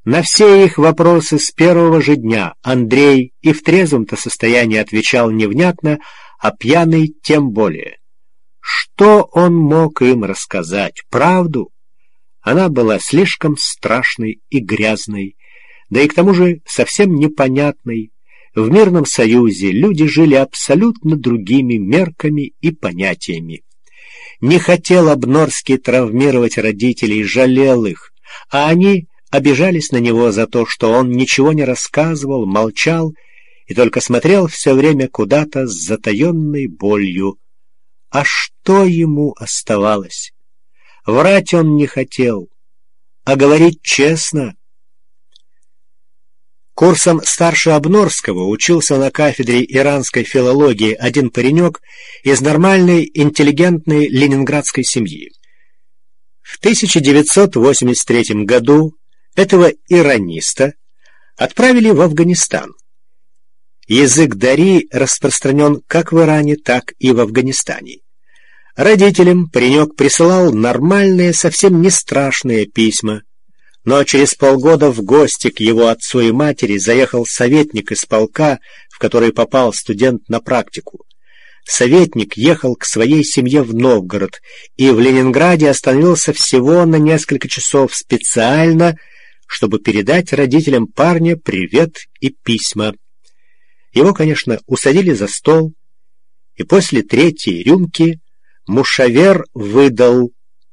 На все их вопросы с первого же дня Андрей и в трезвом-то состоянии отвечал невнятно, а пьяный тем более. Что он мог им рассказать? Правду? Она была слишком страшной и грязной, да и к тому же совсем непонятной. В мирном союзе люди жили абсолютно другими мерками и понятиями. Не хотел Обнорский травмировать родителей, жалел их, а они обижались на него за то, что он ничего не рассказывал, молчал и только смотрел все время куда-то с затаенной болью. А что ему оставалось? Врать он не хотел, а говорить честно. Курсом старше Обнорского учился на кафедре иранской филологии один паренек из нормальной, интеллигентной ленинградской семьи. В 1983 году этого ираниста отправили в Афганистан. Язык дари распространен как в Иране, так и в Афганистане. Родителям паренек присылал нормальные, совсем не страшные письма, но через полгода в гости к его отцу и матери заехал советник из полка, в который попал студент на практику. Советник ехал к своей семье в Новгород и в Ленинграде остановился всего на несколько часов специально, чтобы передать родителям парня привет и письма. Его, конечно, усадили за стол, и после третьей рюмки Мушавер выдал: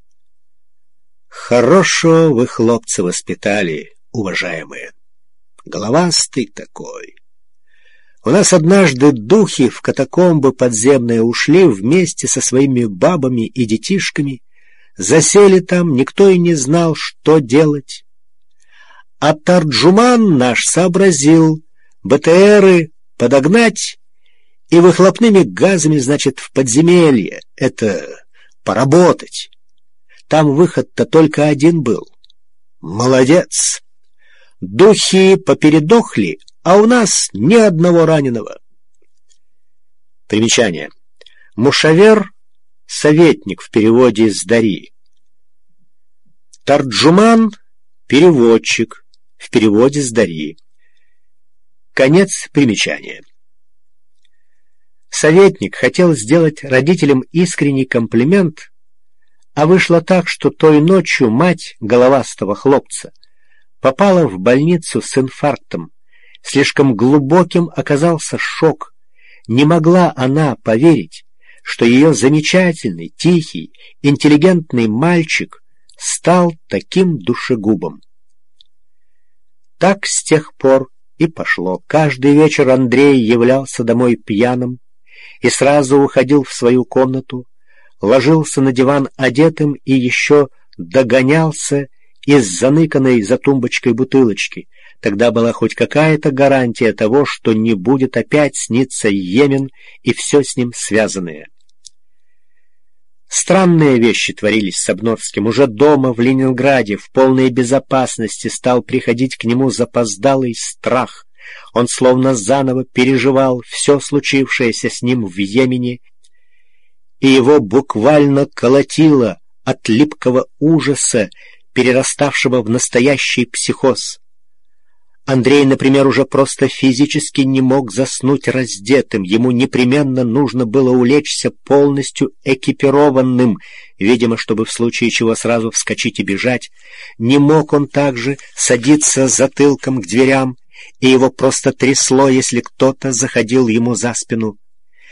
«Хорошего вы, хлопцы, воспитали, уважаемые. Головастый такой. У нас однажды духи в катакомбы подземные ушли вместе со своими бабами и детишками, засели там, никто и не знал, что делать. А Тарджуман наш сообразил БТРы подогнать и выхлопными газами, значит, в подземелье, это, поработать. Там выход-то только один был. Молодец! Духи попередохли, а у нас ни одного раненого». Примечание. Мушавер — советник в переводе с дари. Тарджуман — переводчик в переводе с дари. Конец примечания. Советник хотел сделать родителям искренний комплимент, а вышло так, что той ночью мать головастого хлопца попала в больницу с инфарктом. Слишком глубоким оказался шок. Не могла она поверить, что ее замечательный, тихий, интеллигентный мальчик стал таким душегубом. Так с тех пор и пошло. Каждый вечер Андрей являлся домой пьяным и сразу уходил в свою комнату, ложился на диван одетым и еще догонялся из заныканной за тумбочкой бутылочки. Тогда была хоть какая-то гарантия того, что не будет опять сниться Йемен и все с ним связанное. Странные вещи творились с Обнорским. Уже дома, в Ленинграде, в полной безопасности, стал приходить к нему запоздалый страх. Он словно заново переживал все случившееся с ним в Йемене, и его буквально колотило от липкого ужаса, перераставшего в настоящий психоз. Андрей, например, уже просто физически не мог заснуть раздетым. Ему непременно нужно было улечься полностью экипированным, видимо, чтобы в случае чего сразу вскочить и бежать. Не мог он также садиться затылком к дверям, и его просто трясло, если кто-то заходил ему за спину.